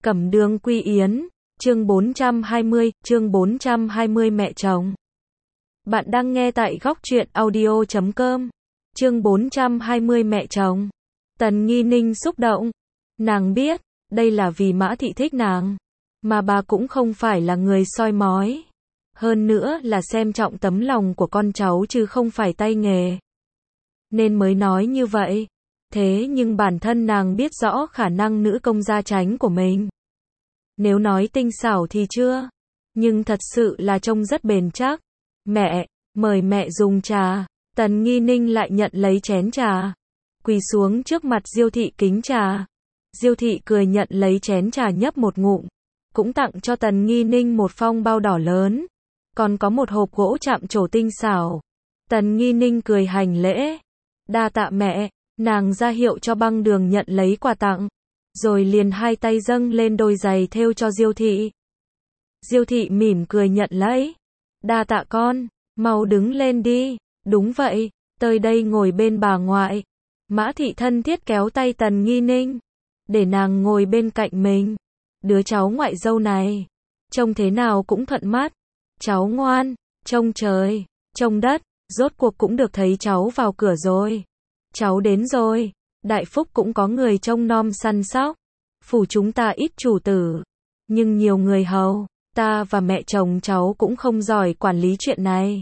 Cẩm Đường Quy Yến, chương 420 mẹ chồng. Bạn đang nghe tại góc truyện audio.com. Chương 420 mẹ chồng. Tần Nghi Ninh xúc động. Nàng biết, đây là vì Mã Thị thích nàng, mà bà cũng không phải là người soi mói. Hơn nữa là xem trọng tấm lòng của con cháu chứ không phải tay nghề. Nên mới nói như vậy. Thế nhưng bản thân nàng biết rõ khả năng nữ công gia chánh của mình. Nếu nói tinh xảo thì chưa, nhưng thật sự là trông rất bền chắc. Mẹ, mời mẹ dùng trà. Tần Nghi Ninh lại nhận lấy chén trà, quỳ xuống trước mặt Diêu Thị kính trà. Diêu Thị cười nhận lấy chén trà nhấp một ngụm, cũng tặng cho Tần Nghi Ninh một phong bao đỏ lớn, còn có một hộp gỗ chạm trổ tinh xảo. Tần Nghi Ninh cười hành lễ. Đa tạ mẹ. Nàng ra hiệu cho Băng Đường nhận lấy quà tặng, rồi liền hai tay dâng lên đôi giày thêu cho Diêu Thị. Diêu Thị mỉm cười nhận lấy. Đa tạ con, mau đứng lên đi. Đúng vậy, tới đây ngồi bên bà ngoại. Mã Thị thân thiết kéo tay Tần Nghi Ninh, để nàng ngồi bên cạnh mình. Đứa cháu ngoại dâu này, trông thế nào cũng thuận mắt. Cháu ngoan, trông trời, trông đất, rốt cuộc cũng được thấy cháu vào cửa rồi. Cháu đến rồi, Đại Phúc cũng có người trông nom săn sóc. Phủ chúng ta ít chủ tử, nhưng nhiều người hầu. Ta và mẹ chồng cháu cũng không giỏi quản lý chuyện này.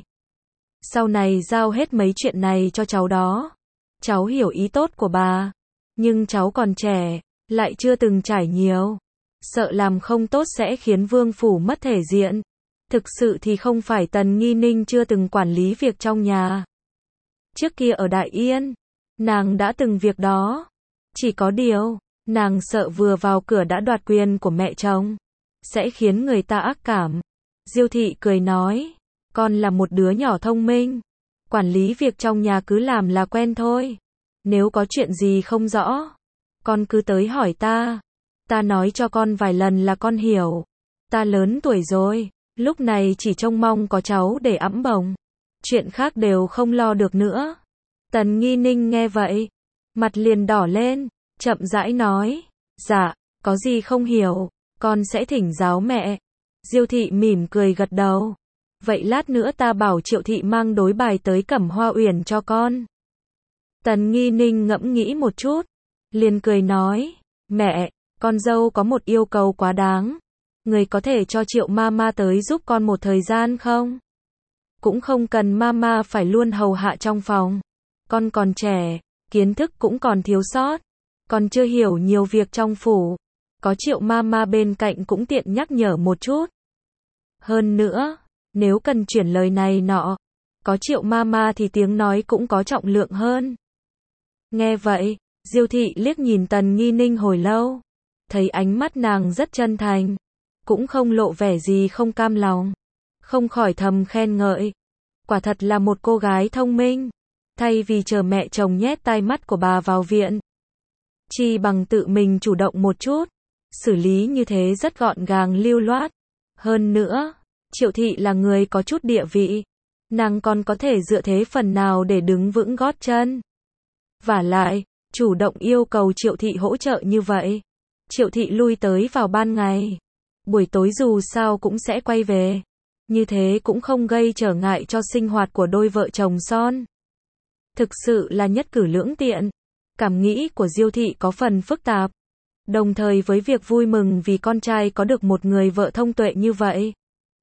Sau này giao hết mấy chuyện này cho cháu đó. Cháu hiểu ý tốt của bà, nhưng cháu còn trẻ, lại chưa từng trải nhiều. Sợ làm không tốt sẽ khiến vương phủ mất thể diện. Thực sự thì không phải Tần Nghi Ninh chưa từng quản lý việc trong nhà. Trước kia ở Đại Yên, nàng đã từng việc đó. Chỉ có điều, nàng sợ vừa vào cửa đã đoạt quyền của mẹ chồng, sẽ khiến người ta ác cảm. Diêu Thị cười nói, con là một đứa nhỏ thông minh, quản lý việc trong nhà cứ làm là quen thôi. Nếu có chuyện gì không rõ, con cứ tới hỏi ta. Ta nói cho con vài lần là con hiểu. Ta lớn tuổi rồi, lúc này chỉ trông mong có cháu để ẵm bồng. Chuyện khác đều không lo được nữa. Tần Nghi Ninh nghe vậy, mặt liền đỏ lên, chậm rãi nói, dạ, có gì không hiểu, con sẽ thỉnh giáo mẹ. Diêu Thị mỉm cười gật đầu. Vậy lát nữa ta bảo Triệu Thị mang đối bài tới Cẩm Hoa Uyển cho con. Tần Nghi Ninh ngẫm nghĩ một chút, liền cười nói, mẹ, con dâu có một yêu cầu quá đáng. Người có thể cho Triệu Mama tới giúp con một thời gian không? Cũng không cần Mama phải luôn hầu hạ trong phòng. Con còn trẻ, kiến thức cũng còn thiếu sót, còn chưa hiểu nhiều việc trong phủ. Có Triệu Mama bên cạnh cũng tiện nhắc nhở một chút. Hơn nữa, nếu cần chuyển lời này nọ, có Triệu Mama thì tiếng nói cũng có trọng lượng hơn. Nghe vậy, Diêu Thị liếc nhìn Tần Nghi Ninh hồi lâu, thấy ánh mắt nàng rất chân thành, cũng không lộ vẻ gì không cam lòng, không khỏi thầm khen ngợi. Quả thật là một cô gái thông minh. Thay vì chờ mẹ chồng nhét tai mắt của bà vào viện, chi bằng tự mình chủ động một chút, xử lý như thế rất gọn gàng lưu loát. Hơn nữa, Triệu Thị là người có chút địa vị, nàng còn có thể dựa thế phần nào để đứng vững gót chân. Vả lại, chủ động yêu cầu Triệu Thị hỗ trợ như vậy, Triệu Thị lui tới vào ban ngày, buổi tối dù sao cũng sẽ quay về, như thế cũng không gây trở ngại cho sinh hoạt của đôi vợ chồng son. Thực sự là nhất cử lưỡng tiện. Cảm nghĩ của Diêu Thị có phần phức tạp, đồng thời với việc vui mừng vì con trai có được một người vợ thông tuệ như vậy.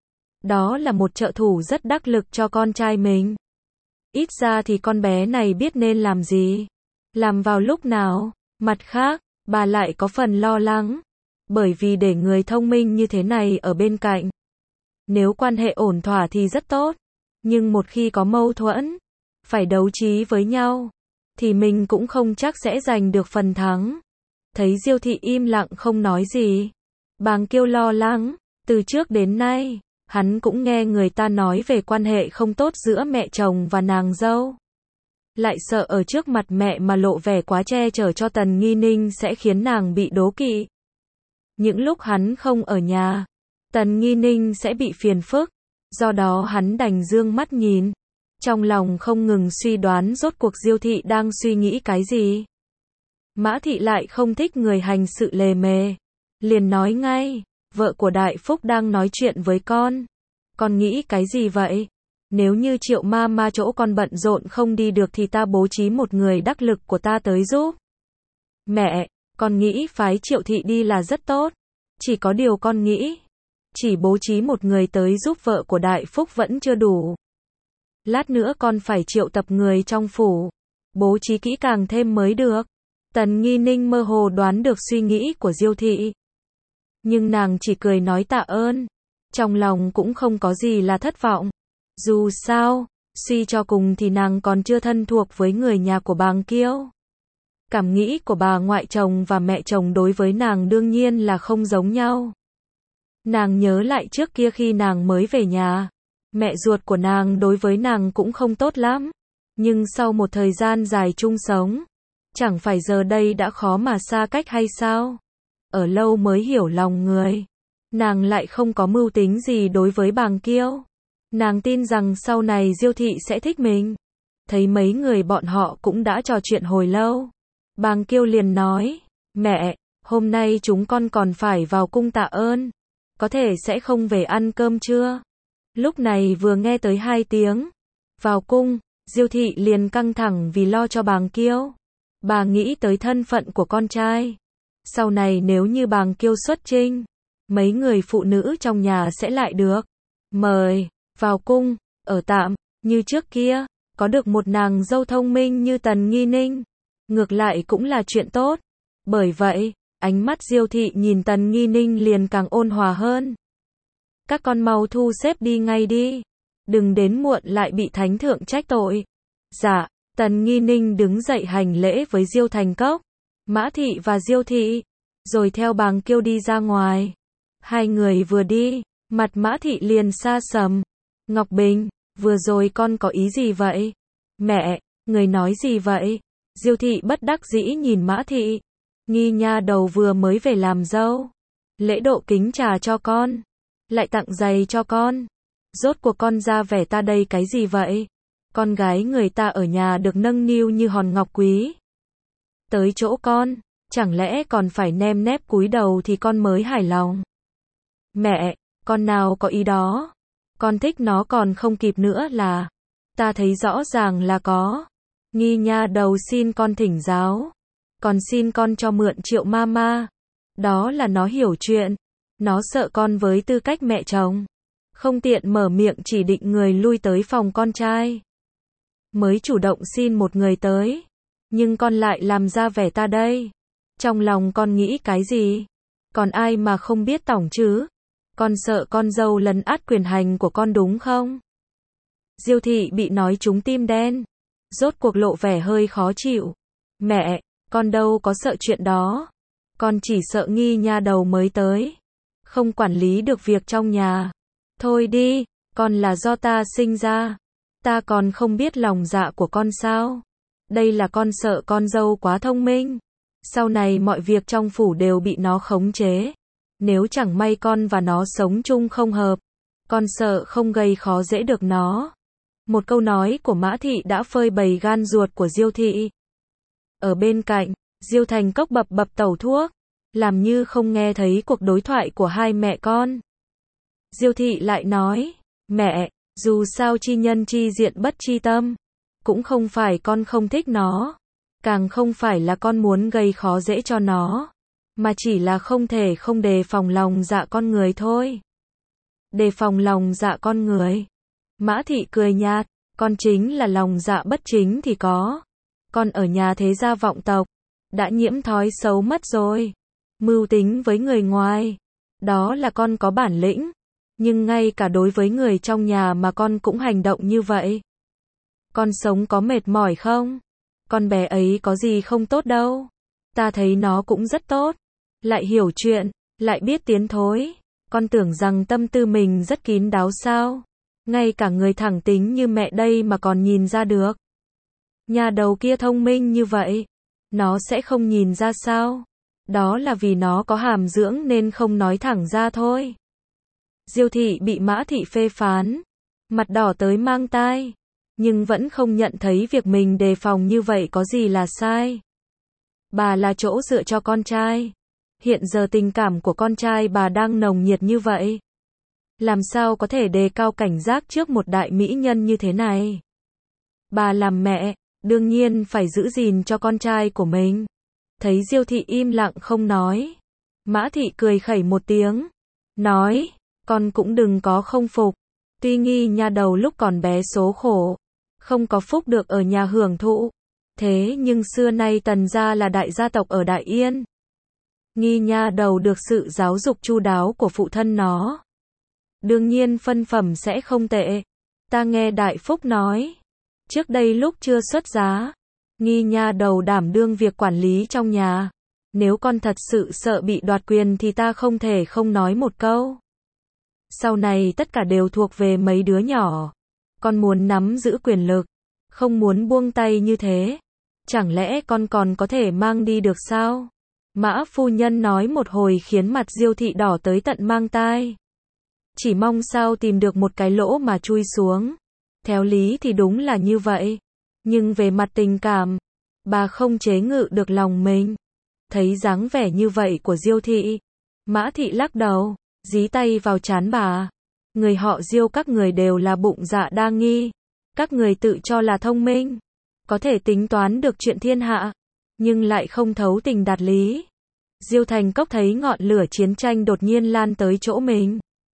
Đó là một trợ thủ rất đắc lực cho con trai mình. Ít ra thì con bé này biết nên làm gì, làm vào lúc nào. Mặt khác, bà lại có phần lo lắng, bởi vì để người thông minh như thế này ở bên cạnh, nếu quan hệ ổn thỏa thì rất tốt, nhưng một khi có mâu thuẫn, phải đấu trí với nhau, thì mình cũng không chắc sẽ giành được phần thắng. Thấy Diêu Thị im lặng không nói gì, Bàng Kiêu lo lắng. Từ trước đến nay, hắn cũng nghe người ta nói về quan hệ không tốt giữa mẹ chồng và nàng dâu. Lại sợ ở trước mặt mẹ mà lộ vẻ quá che chở cho Tần Nghi Ninh sẽ khiến nàng bị đố kỵ. Những lúc hắn không ở nhà, Tần Nghi Ninh sẽ bị phiền phức, do đó hắn đành dương mắt nhìn. Trong lòng không ngừng suy đoán rốt cuộc Diêu Thị đang suy nghĩ cái gì. Mã Thị lại không thích người hành sự lề mề, liền nói ngay, vợ của Đại Phúc đang nói chuyện với con. Con nghĩ cái gì vậy? Nếu như Triệu Mama chỗ con bận rộn không đi được thì ta bố trí một người đắc lực của ta tới giúp. Mẹ, con nghĩ phái Triệu thị đi là rất tốt. Chỉ có điều con nghĩ, chỉ bố trí một người tới giúp vợ của Đại Phúc vẫn chưa đủ. Lát nữa con phải triệu tập người trong phủ, bố trí kỹ càng thêm mới được. Tần Nghi Ninh mơ hồ đoán được suy nghĩ của Diêu thị. Nhưng nàng chỉ cười nói tạ ơn. Trong lòng cũng không có gì là thất vọng. Dù sao, suy cho cùng thì nàng còn chưa thân thuộc với người nhà của Bàng Kiêu. Cảm nghĩ của bà ngoại chồng và mẹ chồng đối với nàng đương nhiên là không giống nhau. Nàng nhớ lại trước kia khi nàng mới về nhà, mẹ ruột của nàng đối với nàng cũng không tốt lắm. Nhưng sau một thời gian dài chung sống, chẳng phải giờ đây đã khó mà xa cách hay sao? Ở lâu mới hiểu lòng người. Nàng lại không có mưu tính gì đối với Bàng Kiêu. Nàng tin rằng sau này Diêu thị sẽ thích mình. Thấy mấy người bọn họ cũng đã trò chuyện hồi lâu. Bàng Kiêu liền nói, mẹ, hôm nay chúng con còn phải vào cung tạ ơn. Có thể sẽ không về ăn cơm trưa. Lúc này vừa nghe tới 2 tiếng. Vào cung, Diêu thị liền căng thẳng vì lo cho Bàng Kiêu. Bà nghĩ tới thân phận của con trai. Sau này nếu như Bàng Kiêu xuất chinh, mấy người phụ nữ trong nhà sẽ lại được mời vào cung, ở tạm, như trước kia, có được một nàng dâu thông minh như Tần Nghi Ninh. Ngược lại cũng là chuyện tốt. Bởi vậy, ánh mắt Diêu thị nhìn Tần Nghi Ninh liền càng ôn hòa hơn. Các con mau thu xếp đi ngay đi. Đừng đến muộn lại bị thánh thượng trách tội. Dạ, Tần Nghi Ninh đứng dậy hành lễ với Diêu Thành Cốc, Mã thị và Diêu thị, rồi theo Bàng Kiêu đi ra ngoài. Hai người vừa đi, mặt Mã thị liền xa sầm. Ngọc Bình, vừa rồi con có ý gì vậy? Mẹ, người nói gì vậy? Diêu thị bất đắc dĩ nhìn Mã thị. Nghi nha đầu vừa mới về làm dâu. Lễ độ kính trà cho con. Lại tặng giày cho con. Rốt cuộc con ra vẻ ta đây cái gì vậy? Con gái người ta ở nhà được nâng niu như hòn ngọc quý. Tới chỗ con, chẳng lẽ còn phải nem nép cúi đầu thì con mới hài lòng? Mẹ, con nào có ý đó. Con thích nó còn không kịp nữa là. Ta thấy rõ ràng là có. Nghi nha đầu xin con thỉnh giáo. Còn xin con cho mượn Triệu Mama. Đó là nó hiểu chuyện. Nó sợ con với tư cách mẹ chồng. Không tiện mở miệng chỉ định người lui tới phòng con trai. Mới chủ động xin một người tới. Nhưng con lại làm ra vẻ ta đây. Trong lòng con nghĩ cái gì? Còn ai mà không biết tỏng chứ? Con sợ con dâu lấn át quyền hành của con đúng không? Diêu thị bị nói trúng tim đen. Rốt cuộc lộ vẻ hơi khó chịu. Mẹ, con đâu có sợ chuyện đó. Con chỉ sợ nghi nha đầu mới tới. Không quản lý được việc trong nhà. Thôi đi, con là do ta sinh ra. Ta còn không biết lòng dạ của con sao? Đây là con sợ con dâu quá thông minh. Sau này mọi việc trong phủ đều bị nó khống chế. Nếu chẳng may con và nó sống chung không hợp, con sợ không gây khó dễ được nó. Một câu nói của Mã thị đã phơi bày gan ruột của Diêu thị. Ở bên cạnh, Diêu Thành Cốc bập bập tẩu thuốc, làm như không nghe thấy cuộc đối thoại của hai mẹ con. Diêu thị lại nói, mẹ, dù sao chi nhân chi diện bất chi tâm, cũng không phải con không thích nó, càng không phải là con muốn gây khó dễ cho nó, mà chỉ là không thể không đề phòng lòng dạ con người thôi. Đề phòng lòng dạ con người. Mã thị cười nhạt, con chính là lòng dạ bất chính thì có. Con ở nhà thế gia vọng tộc, đã nhiễm thói xấu mất rồi. Mưu tính với người ngoài, đó là con có bản lĩnh. Nhưng ngay cả đối với người trong nhà mà con cũng hành động như vậy. Con sống có mệt mỏi không? Con bé ấy có gì không tốt đâu. Ta thấy nó cũng rất tốt. Lại hiểu chuyện, lại biết tiến thối. Con tưởng rằng tâm tư mình rất kín đáo sao? Ngay cả người thẳng tính như mẹ đây mà còn nhìn ra được. Nhà đầu kia thông minh như vậy, nó sẽ không nhìn ra sao? Đó là vì nó có hàm dưỡng nên không nói thẳng ra thôi. Diêu thị bị Mã thị phê phán, mặt đỏ tới mang tai, nhưng vẫn không nhận thấy việc mình đề phòng như vậy có gì là sai. Bà là chỗ dựa cho con trai, Hiện giờ tình cảm của con trai bà đang nồng nhiệt như vậy. Làm sao có thể đề cao cảnh giác trước một đại mỹ nhân như thế này? Bà làm mẹ, đương nhiên phải giữ gìn cho con trai của mình. Thấy Diêu thị im lặng không nói, Mã thị cười khẩy một tiếng, nói, con cũng đừng có không phục. Tuy Nghi nha đầu lúc còn bé số khổ, không có phúc được ở nhà hưởng thụ. Thế nhưng xưa nay Tần gia là đại gia tộc ở Đại Yên. Nghi nha đầu được sự giáo dục chu đáo của phụ thân nó. Đương nhiên phân phẩm sẽ không tệ. Ta nghe Đại Phúc nói, trước đây lúc chưa xuất giá, Nghi nha đầu đảm đương việc quản lý trong nhà. Nếu con thật sự sợ bị đoạt quyền thì ta không thể không nói một câu. Sau này tất cả đều thuộc về mấy đứa nhỏ. Con muốn nắm giữ quyền lực, không muốn buông tay như thế. Chẳng lẽ con còn có thể mang đi được sao? Mã phu nhân nói một hồi khiến mặt Diêu thị đỏ tới tận mang tai. Chỉ mong sao tìm được một cái lỗ mà chui xuống. Theo lý thì đúng là như vậy. Nhưng về mặt tình cảm, bà không chế ngự được lòng mình. Thấy dáng vẻ như vậy của Diêu thị, Mã thị lắc đầu, dí tay vào trán bà. Người họ Diêu các người đều là bụng dạ đa nghi. Các người tự cho là thông minh, có thể tính toán được chuyện thiên hạ, nhưng lại không thấu tình đạt lý. Diêu Thành Cốc thấy ngọn lửa chiến tranh đột nhiên lan tới chỗ mình,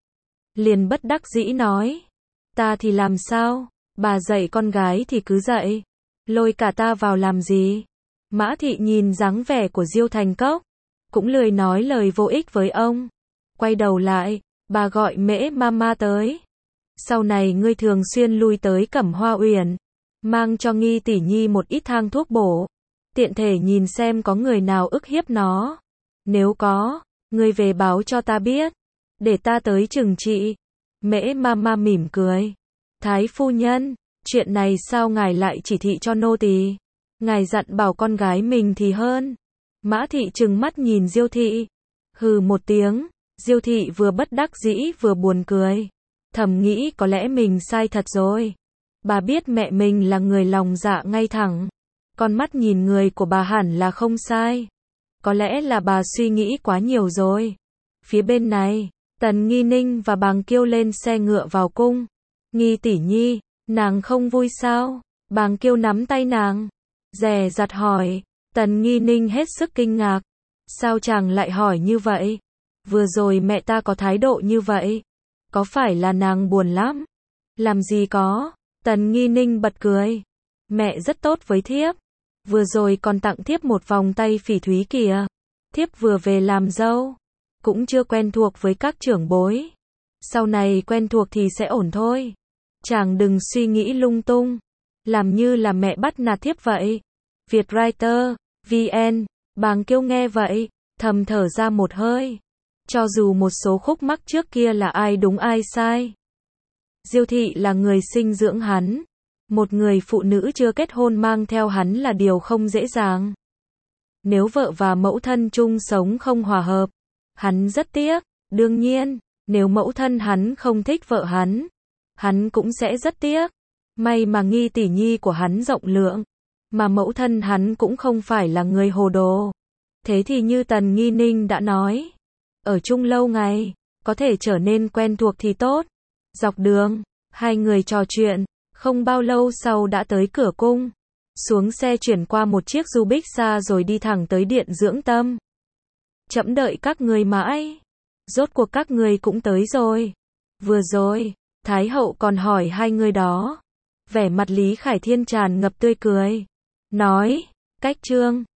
liền bất đắc dĩ nói, ta thì làm sao, bà dạy con gái thì cứ dạy, lôi cả ta vào làm gì? Mã thị nhìn dáng vẻ của Diêu Thành Cốc, cũng lười nói lời vô ích với ông. Quay đầu lại, bà gọi Mễ Mama tới. Sau này ngươi thường xuyên lui tới Cẩm Hoa Uyển, mang cho Nghi tỷ nhi một ít thang thuốc bổ, tiện thể nhìn xem có người nào ức hiếp nó. Nếu có, ngươi về báo cho ta biết, để ta tới trừng trị. Mễ Mama mỉm cười. Thái phu nhân, chuyện này sao ngài lại chỉ thị cho nô tỳ? Ngài dặn bảo con gái mình thì hơn. Mã thị trừng mắt nhìn Diêu thị, hừ một tiếng. Diêu thị vừa bất đắc dĩ vừa buồn cười, thầm nghĩ có lẽ mình sai thật rồi. Bà biết mẹ mình là người lòng dạ ngay thẳng, con mắt nhìn người của bà hẳn là không sai. Có lẽ là bà suy nghĩ quá nhiều rồi. Phía bên này, Tần Nghi Ninh và Bàng Kiêu lên xe ngựa vào cung. Nghi tỷ nhi, nàng không vui sao? Bàng Kiêu nắm tay nàng, dè dặt hỏi. Tần Nghi Ninh hết sức kinh ngạc. Sao chàng lại hỏi như vậy? Vừa rồi mẹ ta có thái độ như vậy, có phải là nàng buồn lắm? Làm gì có, Tần Nghi Ninh bật cười. Mẹ rất tốt với thiếp, vừa rồi còn tặng thiếp một vòng tay phỉ thúy kìa. Thiếp vừa về làm dâu, cũng chưa quen thuộc với các trưởng bối. Sau này quen thuộc thì sẽ ổn thôi. Chàng đừng suy nghĩ lung tung, làm như là mẹ bắt nạt thiếp vậy. Vietwriter, VN, Bàng Kiêu nghe vậy, thầm thở ra một hơi. Cho dù một số khúc mắc trước kia là ai đúng ai sai, Diêu thị là người sinh dưỡng hắn. Một người phụ nữ chưa kết hôn mang theo hắn là điều không dễ dàng. Nếu vợ và mẫu thân chung sống không hòa hợp, hắn rất tiếc. Đương nhiên, nếu mẫu thân hắn không thích vợ hắn cũng sẽ rất tiếc. May mà Nghi tỷ nhi của hắn rộng lượng, mà mẫu thân hắn cũng không phải là người hồ đồ. Thế thì như Tần Nghi Ninh đã nói, ở chung lâu ngày, có thể trở nên quen thuộc thì tốt. Dọc đường, hai người trò chuyện, không bao lâu sau đã tới cửa cung. Xuống xe chuyển qua một chiếc du bích xa rồi đi thẳng tới điện dưỡng tâm. Trẫm đợi các người mãi, rốt cuộc các người cũng tới rồi. Vừa rồi, Thái hậu còn hỏi hai người đó. Vẻ mặt Lý Khải Thiên tràn ngập tươi cười, nói, cách trương,